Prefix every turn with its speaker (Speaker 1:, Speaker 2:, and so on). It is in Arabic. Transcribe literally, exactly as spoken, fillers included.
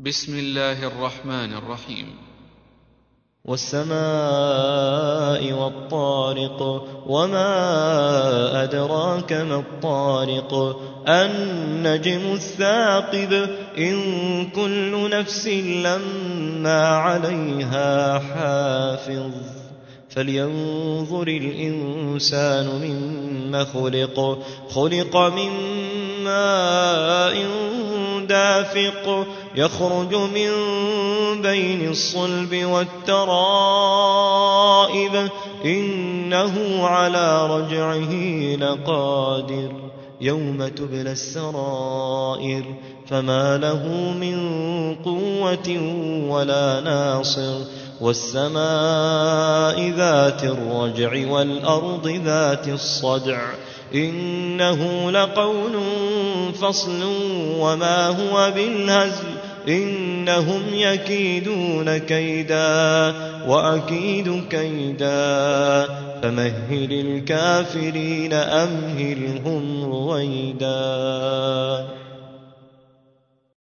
Speaker 1: بسم الله الرحمن الرحيم.
Speaker 2: والسماء والطارق وما أدراك ما الطارق النجم الثاقب إن كل نفس لما عليها حافظ فلينظر الإنسان مما خلق خلق من ماء دافق يخرج من بين الصلب والترائب إنه على رجعه لقادر يوم تبلى السرائر فما له من قوة ولا ناصر والسماء ذات الرجع والأرض ذات الصدع إنه لقول فصل وما هو بالهزل إنهم يكيدون كيدا وأكيد كيدا فمهل الكافرين أمهلهم رويدا.